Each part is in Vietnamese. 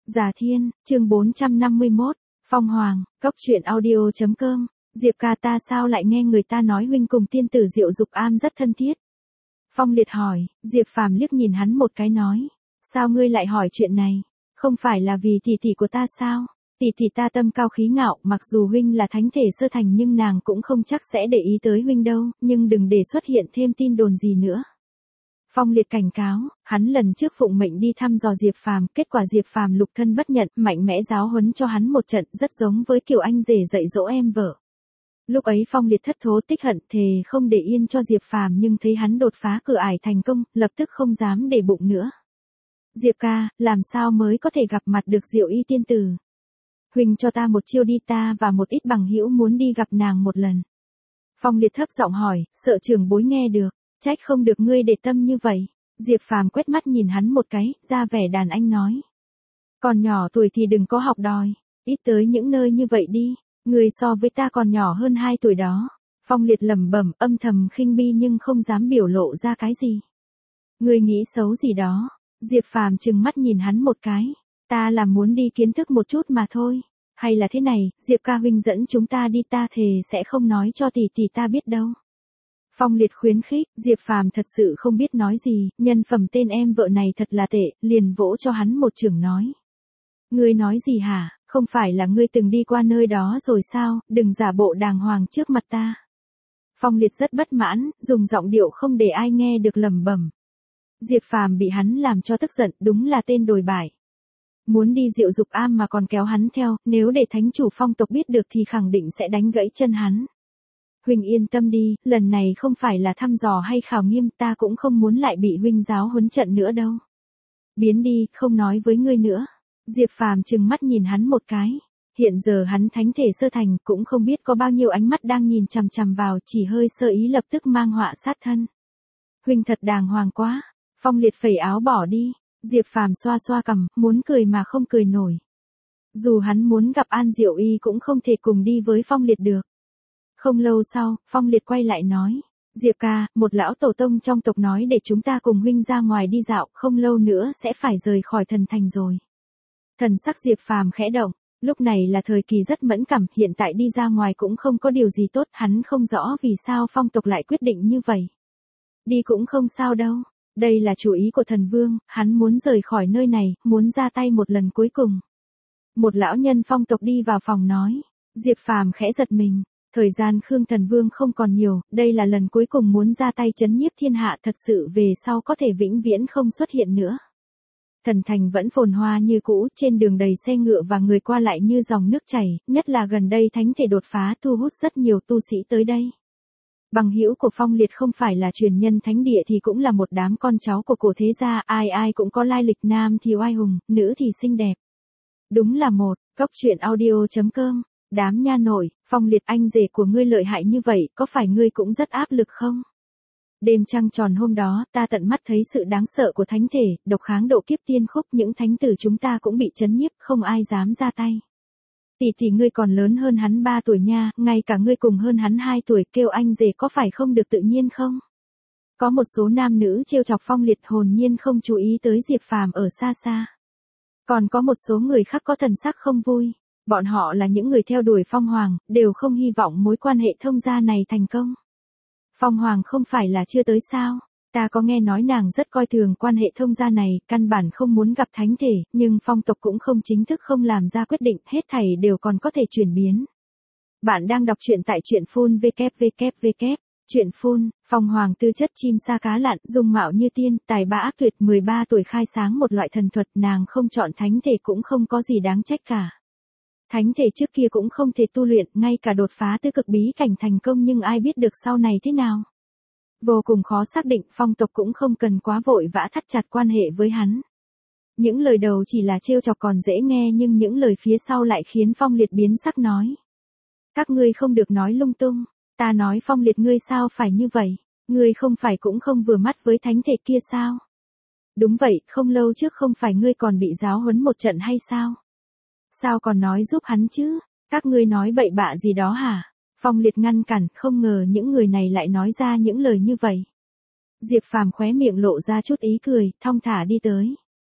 Già Thiên, chương 451, Phong Hoàng, cốc truyện audio.com, Diệp ca ta sao lại nghe người ta nói huynh cùng tiên tử Diệu Dục Am rất thân thiết. Phong Liệt hỏi, Diệp Phàm liếc nhìn hắn một cái nói, sao ngươi lại hỏi chuyện này, không phải là vì tỷ tỷ của ta sao, tỷ tỷ ta tâm cao khí ngạo, mặc dù huynh là thánh thể sơ thành nhưng nàng cũng không chắc sẽ để ý tới huynh đâu, nhưng đừng để xuất hiện thêm tin đồn gì nữa. Phong Liệt cảnh cáo, hắn lần trước phụng mệnh đi thăm dò Diệp Phàm, kết quả Diệp Phàm lục thân bất nhận, mạnh mẽ giáo huấn cho hắn một trận, rất giống với kiểu anh rể dạy dỗ em vợ. Lúc ấy Phong Liệt thất thố tích hận, thề không để yên cho Diệp Phàm, nhưng thấy hắn đột phá cửa ải thành công, lập tức không dám để bụng nữa. Diệp ca, làm sao mới có thể gặp mặt được Diệu Y tiên tử? Huynh cho ta một chiêu đi, ta và một ít bằng hữu muốn đi gặp nàng một lần. Phong Liệt thấp giọng hỏi, sợ trưởng bối nghe được. Trách không được ngươi để tâm như vậy. Diệp Phàm quét mắt nhìn hắn một cái, ra vẻ đàn anh nói. Còn nhỏ tuổi thì đừng có học đòi, ít tới những nơi như vậy đi, ngươi so với ta còn nhỏ hơn 2 tuổi đó. Phong Liệt lẩm bẩm, âm thầm khinh bi nhưng không dám biểu lộ ra cái gì. Ngươi nghĩ xấu gì đó? Diệp Phàm trừng mắt nhìn hắn một cái, ta là muốn đi kiến thức một chút mà thôi. Hay là thế này, Diệp ca huynh dẫn chúng ta đi, ta thề sẽ không nói cho tỷ tỷ ta biết đâu. Phong Liệt khuyến khích, Diệp Phàm thật sự không biết nói gì, nhân phẩm tên em vợ này thật là tệ, liền vỗ cho hắn một chưởng nói. Ngươi nói gì hả, không phải là ngươi từng đi qua nơi đó rồi sao, đừng giả bộ đàng hoàng trước mặt ta. Phong Liệt rất bất mãn, dùng giọng điệu không để ai nghe được lẩm bẩm. Diệp Phàm bị hắn làm cho tức giận, đúng là tên đồi bại. Muốn đi Diệu Dục Am mà còn kéo hắn theo, nếu để thánh chủ phong tộc biết được thì khẳng định sẽ đánh gãy chân hắn. Huynh yên tâm đi, lần này không phải là thăm dò hay khảo nghiêm, ta cũng không muốn lại bị huynh giáo huấn trận nữa đâu. Biến đi, không nói với ngươi nữa. Diệp Phàm trừng mắt nhìn hắn một cái. Hiện giờ hắn thánh thể sơ thành, cũng không biết có bao nhiêu ánh mắt đang nhìn chằm chằm vào, chỉ hơi sơ ý lập tức mang họa sát thân. Huynh thật đàng hoàng quá. Phong Liệt phẩy áo bỏ đi. Diệp Phàm xoa xoa cằm, muốn cười mà không cười nổi. Dù hắn muốn gặp An Diệu Y cũng không thể cùng đi với Phong Liệt được. Không lâu sau, Phong Liệt quay lại nói, Diệp ca, một lão tổ tông trong tộc nói để chúng ta cùng huynh ra ngoài đi dạo, không lâu nữa sẽ phải rời khỏi thần thành rồi. Thần sắc Diệp Phàm khẽ động, lúc này là thời kỳ rất mẫn cảm, hiện tại đi ra ngoài cũng không có điều gì tốt, hắn không rõ vì sao phong tộc lại quyết định như vậy. Đi cũng không sao đâu, đây là chủ ý của thần vương, hắn muốn rời khỏi nơi này, muốn ra tay một lần cuối cùng. Một lão nhân phong tộc đi vào phòng nói, Diệp Phàm khẽ giật mình. Thời gian Khương Thần Vương không còn nhiều, đây là lần cuối cùng muốn ra tay trấn nhiếp thiên hạ, thật sự về sau có thể vĩnh viễn không xuất hiện nữa. Thần thành vẫn phồn hoa như cũ, trên đường đầy xe ngựa và người qua lại như dòng nước chảy, nhất là gần đây thánh thể đột phá thu hút rất nhiều tu sĩ tới đây. Bằng hữu của Phong Liệt không phải là truyền nhân thánh địa thì cũng là một đám con cháu của cổ thế gia, ai ai cũng có lai lịch, nam thì oai hùng, nữ thì xinh đẹp. Đúng là một, cốc truyện audio.com. Đám nha nội, Phong Liệt anh rể của ngươi lợi hại như vậy, có phải ngươi cũng rất áp lực không? Đêm trăng tròn hôm đó, ta tận mắt thấy sự đáng sợ của thánh thể, độc kháng độ kiếp tiên khúc, những thánh tử chúng ta cũng bị trấn nhiếp, không ai dám ra tay. Tỷ ngươi còn lớn hơn hắn 3 tuổi nha, ngay cả ngươi cùng hơn hắn 2 tuổi, kêu anh rể có phải không được tự nhiên không? Có một số nam nữ trêu chọc Phong Liệt, hồn nhiên không chú ý tới Diệp Phàm ở xa xa. Còn có một số người khác có thần sắc không vui. Bọn họ là những người theo đuổi Phong Hoàng, đều không hy vọng mối quan hệ thông gia này thành công. Phong Hoàng không phải là chưa tới sao? Ta có nghe nói nàng rất coi thường quan hệ thông gia này, căn bản không muốn gặp thánh thể, nhưng phong tộc cũng không chính thức không làm ra quyết định, hết thảy đều còn có thể chuyển biến. Bạn đang đọc truyện tại truyện phun www. Truyện phun, Phong Hoàng tư chất chim sa cá lặn, dung mạo như tiên, tài ba ác tuyệt, 13 tuổi khai sáng một loại thần thuật, nàng không chọn thánh thể cũng không có gì đáng trách cả. Thánh thể trước kia cũng không thể tu luyện, ngay cả đột phá tới cực bí cảnh thành công, nhưng ai biết được sau này thế nào. Vô cùng khó xác định, phong tộc cũng không cần quá vội vã thắt chặt quan hệ với hắn. Những lời đầu chỉ là trêu chọc còn dễ nghe, nhưng những lời phía sau lại khiến Phong Liệt biến sắc nói. Các ngươi không được nói lung tung, ta nói Phong Liệt ngươi sao phải như vậy, ngươi không phải cũng không vừa mắt với thánh thể kia sao? Đúng vậy, không lâu trước không phải ngươi còn bị giáo huấn một trận hay sao? Sao còn nói giúp hắn chứ, các ngươi nói bậy bạ gì đó hả? Phong Liệt ngăn cản, không ngờ những người này lại nói ra những lời như vậy. Diệp Phàm khóe miệng lộ ra chút ý cười, thong thả đi tới.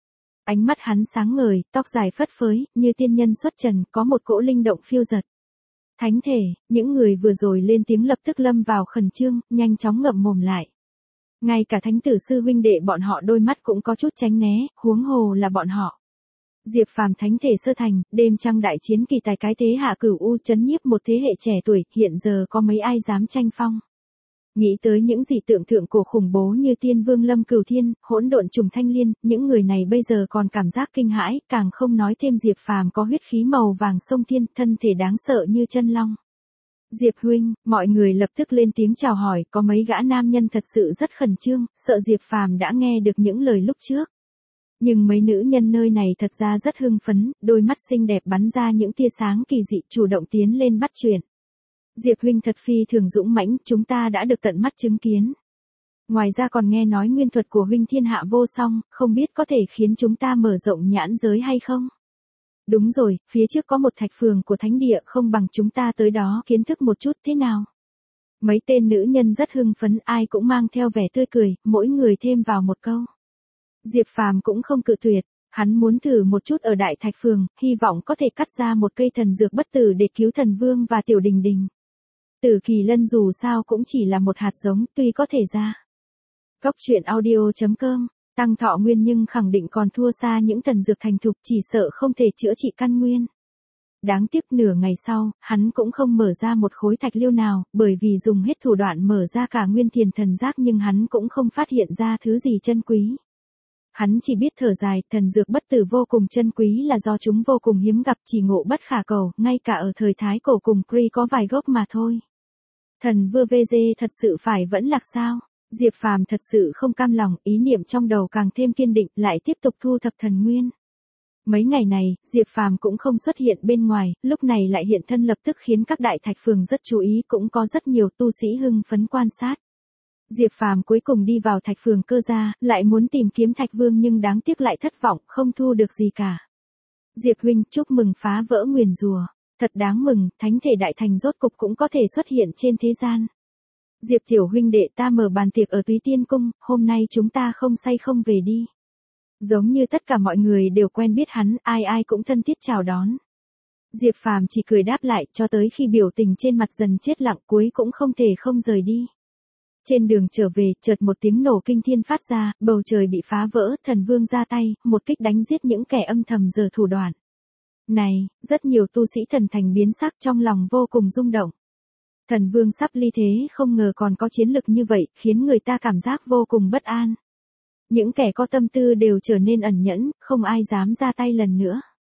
Ánh mắt hắn sáng ngời, tóc dài phất phới, như tiên nhân xuất trần, có một cỗ linh động phiêu dật. Thánh thể, những người vừa rồi lên tiếng lập tức lâm vào khẩn trương, nhanh chóng ngậm mồm lại. Ngay cả thánh tử sư huynh đệ bọn họ đôi mắt cũng có chút tránh né, huống hồ là bọn họ. Diệp Phàm thánh thể sơ thành, đêm trăng đại chiến kỳ tài cái thế hạ cửu u chấn nhiếp một thế hệ trẻ tuổi, hiện giờ có mấy ai dám tranh phong. Nghĩ tới những gì tượng thượng cổ khủng bố như Tiên Vương Lâm Cửu Thiên, Hỗn Độn Trùng Thanh Liên, những người này bây giờ còn cảm giác kinh hãi, càng không nói thêm Diệp Phàm có huyết khí màu vàng sông thiên, thân thể đáng sợ như chân long. Diệp huynh, mọi người lập tức lên tiếng chào hỏi, có mấy gã nam nhân thật sự rất khẩn trương, sợ Diệp Phàm đã nghe được những lời lúc trước. Nhưng mấy nữ nhân nơi này thật ra rất hưng phấn, đôi mắt xinh đẹp bắn ra những tia sáng kỳ dị, chủ động tiến lên bắt chuyện. Diệp huynh thật phi thường dũng mãnh, chúng ta đã được tận mắt chứng kiến. Ngoài ra còn nghe nói nguyên thuật của huynh thiên hạ vô song, không biết có thể khiến chúng ta mở rộng nhãn giới hay không? Đúng rồi, phía trước có một thạch phường của thánh địa, không bằng chúng ta tới đó kiến thức một chút thế nào? Mấy tên nữ nhân rất hưng phấn, ai cũng mang theo vẻ tươi cười, mỗi người thêm vào một câu. Diệp Phàm cũng không cự tuyệt, hắn muốn thử một chút ở Đại Thạch Phường, hy vọng có thể cắt ra một cây thần dược bất tử để cứu thần vương và tiểu đình đình. Tử Kỳ Lân dù sao cũng chỉ là một hạt giống, tuy có thể ra. Góc truyện audio.com, tăng thọ nguyên nhưng khẳng định còn thua xa những thần dược thành thục, chỉ sợ không thể chữa trị căn nguyên. Đáng tiếc nửa ngày sau, hắn cũng không mở ra một khối thạch liêu nào, bởi vì dùng hết thủ đoạn mở ra cả nguyên thiền thần giác nhưng hắn cũng không phát hiện ra thứ gì chân quý. Hắn chỉ biết thở dài, thần dược bất tử vô cùng chân quý là do chúng vô cùng hiếm gặp, chỉ ngộ bất khả cầu, ngay cả ở thời Thái Cổ cùng Kree có vài gốc mà thôi. Thần vừa VG thật sự phải vẫn lạc sao? Diệp Phàm thật sự không cam lòng, ý niệm trong đầu càng thêm kiên định, lại tiếp tục thu thập thần nguyên. Mấy ngày này, Diệp Phàm cũng không xuất hiện bên ngoài, lúc này lại hiện thân lập tức khiến các đại thạch phường rất chú ý, cũng có rất nhiều tu sĩ hưng phấn quan sát. Diệp Phàm cuối cùng đi vào thạch phường Cơ Gia, lại muốn tìm kiếm thạch vương nhưng đáng tiếc lại thất vọng, không thu được gì cả. Diệp huynh, chúc mừng phá vỡ nguyền rủa, thật đáng mừng, thánh thể đại thành rốt cục cũng có thể xuất hiện trên thế gian. Diệp tiểu huynh đệ, ta mở bàn tiệc ở Túy Tiên Cung, hôm nay chúng ta không say không về đi. Giống như tất cả mọi người đều quen biết hắn, ai ai cũng thân thiết chào đón. Diệp Phàm chỉ cười đáp lại, cho tới khi biểu tình trên mặt dần chết lặng, cuối cũng không thể không rời đi. Trên đường trở về, chợt một tiếng nổ kinh thiên phát ra, bầu trời bị phá vỡ, thần vương ra tay, một kích đánh giết những kẻ âm thầm giở thủ đoạn. Này, rất nhiều tu sĩ thần thành biến sắc, trong lòng vô cùng rung động. Thần vương sắp ly thế, không ngờ còn có chiến lực như vậy, khiến người ta cảm giác vô cùng bất an. Những kẻ có tâm tư đều trở nên ẩn nhẫn, không ai dám ra tay lần nữa.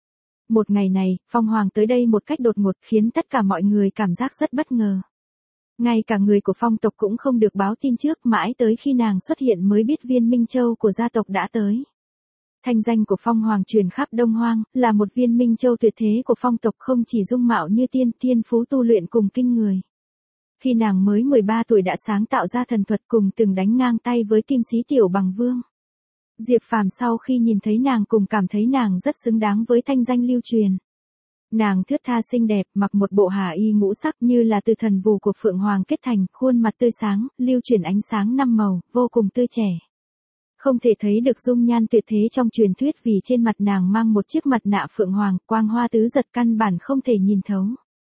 Một ngày này, Phong Hoàng tới đây một cách đột ngột, khiến tất cả mọi người cảm giác rất bất ngờ. Ngay cả người của Phong tộc cũng không được báo tin trước, mãi tới khi nàng xuất hiện mới biết viên Minh Châu của gia tộc đã tới. Thanh danh của Phong Hoàng truyền khắp Đông Hoang, là một viên Minh Châu tuyệt thế của Phong tộc, không chỉ dung mạo như tiên, thiên phú tu luyện cùng kinh người. Khi nàng mới 13 tuổi đã sáng tạo ra thần thuật, cùng từng đánh ngang tay với Kim Sĩ Tiểu Bằng Vương. Diệp Phàm sau khi nhìn thấy nàng cùng cảm thấy nàng rất xứng đáng với thanh danh lưu truyền. Nàng thướt tha xinh đẹp, mặc một bộ hà y ngũ sắc như là từ thần vù của Phượng Hoàng kết thành, khuôn mặt tươi sáng, lưu truyền ánh sáng năm màu, vô cùng tươi trẻ. Không thể thấy được dung nhan tuyệt thế trong truyền thuyết vì trên mặt nàng mang một chiếc mặt nạ Phượng Hoàng, quang hoa tứ giật căn bản không thể nhìn thấu.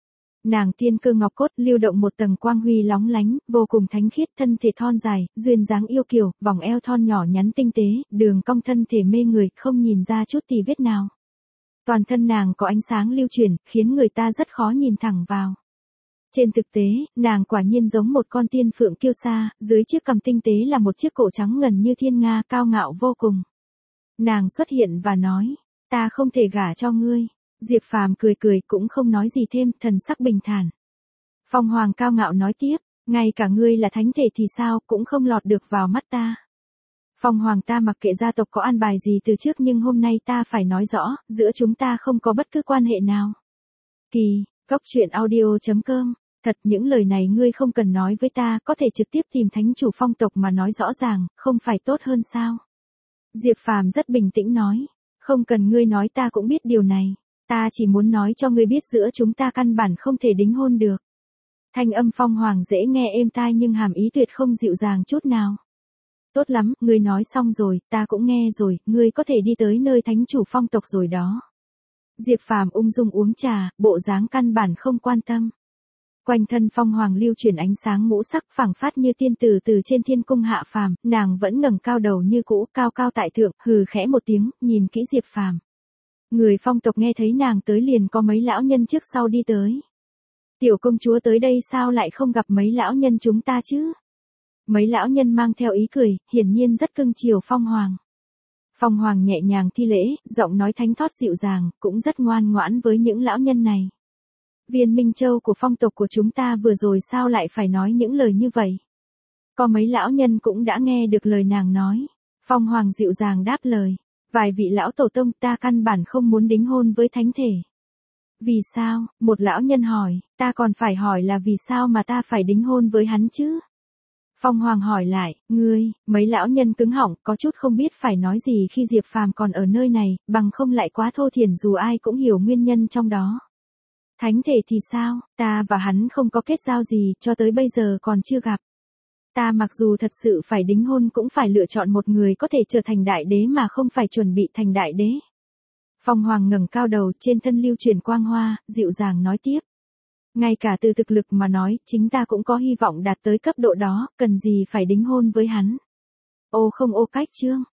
Nàng tiên cơ ngọc cốt, lưu động một tầng quang huy lóng lánh, vô cùng thánh khiết, thân thể thon dài, duyên dáng yêu kiều, vòng eo thon nhỏ nhắn tinh tế, đường cong thân thể mê người, không nhìn ra chút tì vết nào. Toàn thân nàng có ánh sáng lưu truyền, khiến người ta rất khó nhìn thẳng vào. Trên thực tế, nàng quả nhiên giống một con tiên phượng kiêu sa, dưới chiếc cằm tinh tế là một chiếc cổ trắng ngần như thiên nga, cao ngạo vô cùng. Nàng xuất hiện và nói, ta không thể gả cho ngươi. Diệp Phàm cười cười cũng không nói gì thêm, thần sắc bình thản. Phong Hoàng cao ngạo nói tiếp, ngay cả ngươi là thánh thể thì sao, cũng không lọt được vào mắt ta. Phong Hoàng, ta mặc kệ gia tộc có an bài gì từ trước nhưng hôm nay ta phải nói rõ, giữa chúng ta không có bất cứ quan hệ nào. Kỳ, góc truyện audio.com, thật những lời này ngươi không cần nói với ta, có thể trực tiếp tìm thánh chủ Phong tộc mà nói rõ ràng, không phải tốt hơn sao? Diệp Phàm rất bình tĩnh nói, không cần ngươi nói ta cũng biết điều này. Ta chỉ muốn nói cho ngươi biết giữa chúng ta căn bản không thể đính hôn được. Thanh âm Phong Hoàng dễ nghe êm tai nhưng hàm ý tuyệt không dịu dàng chút nào. Tốt lắm, ngươi nói xong rồi, ta cũng nghe rồi, ngươi có thể đi tới nơi thánh chủ phong tộc rồi đó. Diệp Phàm ung dung uống trà, bộ dáng căn bản không quan tâm. Quanh thân Phong Hoàng lưu chuyển ánh sáng ngũ sắc phảng phát như tiên tử từ trên thiên cung hạ phàm, nàng vẫn ngẩng cao đầu như cũ, cao cao tại thượng, hừ khẽ một tiếng, nhìn kỹ Diệp Phàm. Người phong tộc nghe thấy nàng tới liền có mấy lão nhân trước sau đi tới. Tiểu công chúa tới đây sao lại không gặp mấy lão nhân chúng ta chứ? Mấy lão nhân mang theo ý cười, hiển nhiên rất cưng chiều Phong Hoàng. Phong Hoàng nhẹ nhàng thi lễ, giọng nói thánh thót dịu dàng, cũng rất ngoan ngoãn với những lão nhân này. Viên Minh Châu của phong tộc của chúng ta vừa rồi sao lại phải nói những lời như vậy? Có mấy lão nhân cũng đã nghe được lời nàng nói. Phong Hoàng dịu dàng đáp lời. Vài vị lão tổ tông ta căn bản không muốn đính hôn với thánh thể. Vì sao? Một lão nhân hỏi, ta còn phải hỏi là vì sao mà ta phải đính hôn với hắn chứ? Phong Hoàng hỏi lại, ngươi, mấy lão nhân cứng họng, có chút không biết phải nói gì khi Diệp Phàm còn ở nơi này, bằng không lại quá thô thiển dù ai cũng hiểu nguyên nhân trong đó. Thánh thể thì sao, ta và hắn không có kết giao gì, cho tới bây giờ còn chưa gặp. Ta mặc dù thật sự phải đính hôn cũng phải lựa chọn một người có thể trở thành đại đế mà không phải chuẩn bị thành đại đế. Phong Hoàng ngẩng cao đầu, trên thân lưu chuyển quang hoa, dịu dàng nói tiếp. Ngay cả từ thực lực mà nói, chính ta cũng có hy vọng đạt tới cấp độ đó, cần gì phải đính hôn với hắn. Ô không ô cách chương.